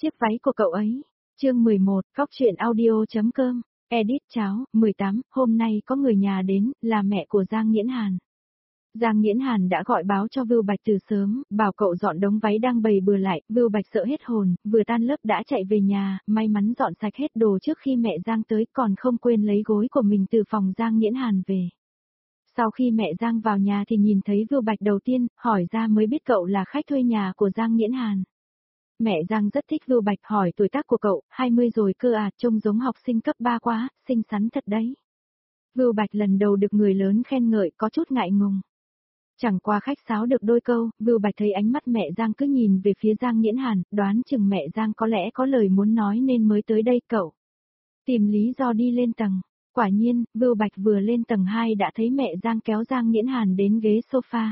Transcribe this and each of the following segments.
Chiếc váy của cậu ấy. Chương 11, Cóc truyện audio.com. Edit cháo, 18, hôm nay có người nhà đến, là mẹ của Giang Nghiễn Hàn. Giang Nghiễn Hàn đã gọi báo cho Vưu Bạch từ sớm, bảo cậu dọn đống váy đang bày bừa lại, Vưu Bạch sợ hết hồn, vừa tan lớp đã chạy về nhà, may mắn dọn sạch hết đồ trước khi mẹ Giang tới, còn không quên lấy gối của mình từ phòng Giang Nghiễn Hàn về. Sau khi mẹ Giang vào nhà thì nhìn thấy Vưu Bạch đầu tiên, hỏi ra mới biết cậu là khách thuê nhà của Giang Nghiễn Hàn. Mẹ Giang rất thích Vưu Bạch, hỏi tuổi tác của cậu, 20 rồi cơ à, trông giống học sinh cấp 3 quá, xinh xắn thật đấy. Vưu Bạch lần đầu được người lớn khen ngợi, có chút ngại ngùng. Chẳng qua khách sáo được đôi câu, Vưu Bạch thấy ánh mắt mẹ Giang cứ nhìn về phía Giang Nghiễn Hàn, đoán chừng mẹ Giang có lẽ có lời muốn nói nên mới tới đây cậu. Tìm lý do đi lên tầng. Quả nhiên, Vưu Bạch vừa lên tầng 2 đã thấy mẹ Giang kéo Giang Nghiễn Hàn đến ghế sofa.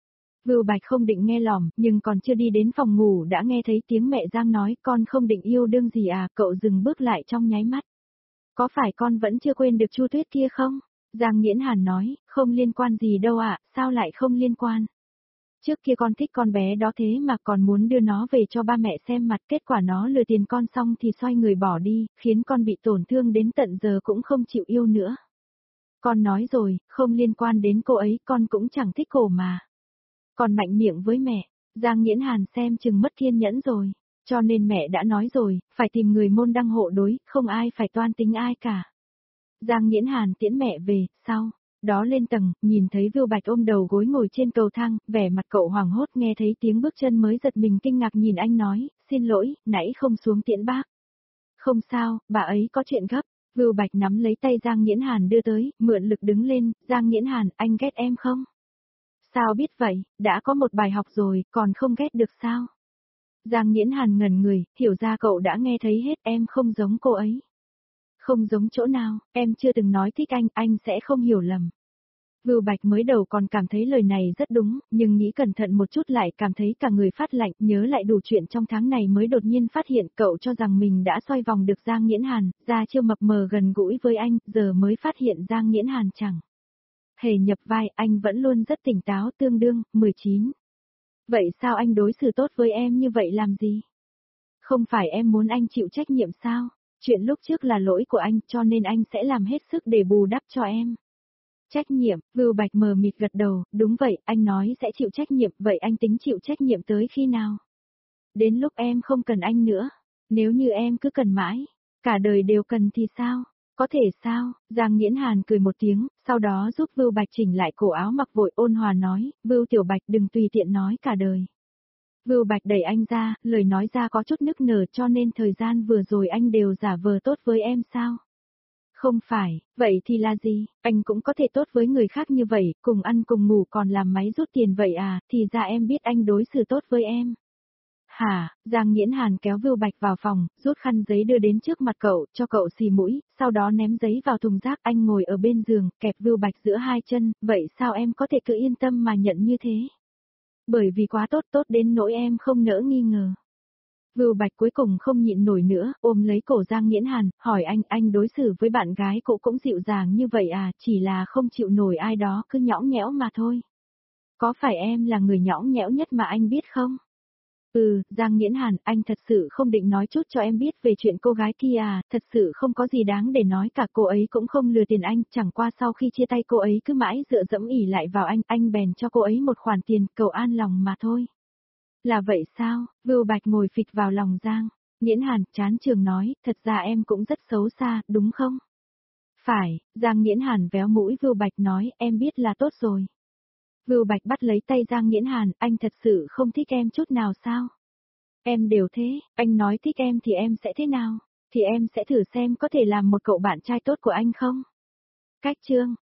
Vưu Bạch không định nghe lỏm, nhưng còn chưa đi đến phòng ngủ đã nghe thấy tiếng mẹ Giang nói, con không định yêu đương gì à, cậu dừng bước lại trong nháy mắt. Có phải con vẫn chưa quên được Chu Tuyết kia không? Giang Nghiễn Hàn nói, không liên quan gì đâu ạ, sao lại không liên quan? Trước kia con thích con bé đó thế mà còn muốn đưa nó về cho ba mẹ xem mặt, kết quả nó lừa tiền con xong thì xoay người bỏ đi, khiến con bị tổn thương đến tận giờ cũng không chịu yêu nữa. Con nói rồi, không liên quan đến cô ấy, con cũng chẳng thích cổ mà. Còn mạnh miệng với mẹ, Giang Nghiễn Hàn xem chừng mất kiên nhẫn rồi, cho nên mẹ đã nói rồi, phải tìm người môn đăng hộ đối, không ai phải toan tính ai cả. Giang Nghiễn Hàn tiễn mẹ về, sau đó lên tầng, nhìn thấy Vưu Bạch ôm đầu gối ngồi trên cầu thang, vẻ mặt cậu hoảng hốt nghe thấy tiếng bước chân mới giật mình kinh ngạc nhìn anh nói, xin lỗi, nãy không xuống tiễn bác. Không sao, bà ấy có chuyện gấp. Vưu Bạch nắm lấy tay Giang Nghiễn Hàn đưa tới, mượn lực đứng lên, Giang Nghiễn Hàn, anh ghét em không? Sao biết vậy, đã có một bài học rồi, còn không ghét được sao? Giang Nghiễn Hàn ngẩn người, hiểu ra cậu đã nghe thấy hết, em không giống cô ấy. Không giống chỗ nào, em chưa từng nói thích anh sẽ không hiểu lầm. Vưu Bạch mới đầu còn cảm thấy lời này rất đúng, nhưng nghĩ cẩn thận một chút lại cảm thấy cả người phát lạnh, nhớ lại đủ chuyện trong tháng này mới đột nhiên phát hiện cậu cho rằng mình đã xoay vòng được Giang Nghiễn Hàn, ra chiêu mập mờ gần gũi với anh, giờ mới phát hiện Giang Nghiễn Hàn chẳng hề nhập vai, anh vẫn luôn rất tỉnh táo tương đương, 19. Vậy sao anh đối xử tốt với em như vậy làm gì? Không phải em muốn anh chịu trách nhiệm sao? Chuyện lúc trước là lỗi của anh cho nên anh sẽ làm hết sức để bù đắp cho em. Trách nhiệm, Vưu Bạch mờ mịt gật đầu, đúng vậy, anh nói sẽ chịu trách nhiệm, vậy anh tính chịu trách nhiệm tới khi nào? Đến lúc em không cần anh nữa, nếu như em cứ cần mãi, cả đời đều cần thì sao? Có thể sao? Giang Nghiễn Hàn cười một tiếng, sau đó giúp Vưu Bạch chỉnh lại cổ áo mặc vội ôn hòa nói, Vưu Tiểu Bạch đừng tùy tiện nói cả đời. Vưu Bạch đẩy anh ra, lời nói ra có chút nức nở cho nên thời gian vừa rồi anh đều giả vờ tốt với em sao? Không phải, vậy thì là gì? Anh cũng có thể tốt với người khác như vậy, cùng ăn cùng ngủ còn làm máy rút tiền vậy à, thì ra em biết anh đối xử tốt với em. Hả, Giang Nghiễn Hàn kéo Vưu Bạch vào phòng, rút khăn giấy đưa đến trước mặt cậu, cho cậu xì mũi, sau đó ném giấy vào thùng rác, anh ngồi ở bên giường, kẹp Vưu Bạch giữa hai chân, vậy sao em có thể cứ yên tâm mà nhận như thế? Bởi vì quá tốt đến nỗi em không nỡ nghi ngờ. Vưu Bạch cuối cùng không nhịn nổi nữa, ôm lấy cổ Giang Nghiễn Hàn, hỏi anh đối xử với bạn gái cậu cũng dịu dàng như vậy à, chỉ là không chịu nổi ai đó cứ nhõng nhẽo mà thôi. Có phải em là người nhõng nhẽo nhất mà anh biết không? Giang Nghiễn Hàn, anh thật sự không định nói chút cho em biết về chuyện cô gái kia à, thật sự không có gì đáng để nói cả, cô ấy cũng không lừa tiền anh, chẳng qua sau khi chia tay cô ấy cứ mãi dựa dẫm ỉ lại vào anh bèn cho cô ấy một khoản tiền, cầu an lòng mà thôi. Là vậy sao? Vưu Bạch ngồi phịch vào lòng Giang Nghiễn Hàn, chán trường nói, thật ra em cũng rất xấu xa, đúng không? Phải, Giang Nghiễn Hàn véo mũi Vưu Bạch nói, em biết là tốt rồi. Vưu Bạch bắt lấy tay Giang Nghiễn Hàn, anh thật sự không thích em chút nào sao? Em đều thế, anh nói thích em thì em sẽ thế nào? Thì em sẽ thử xem có thể làm một cậu bạn trai tốt của anh không? Cách chương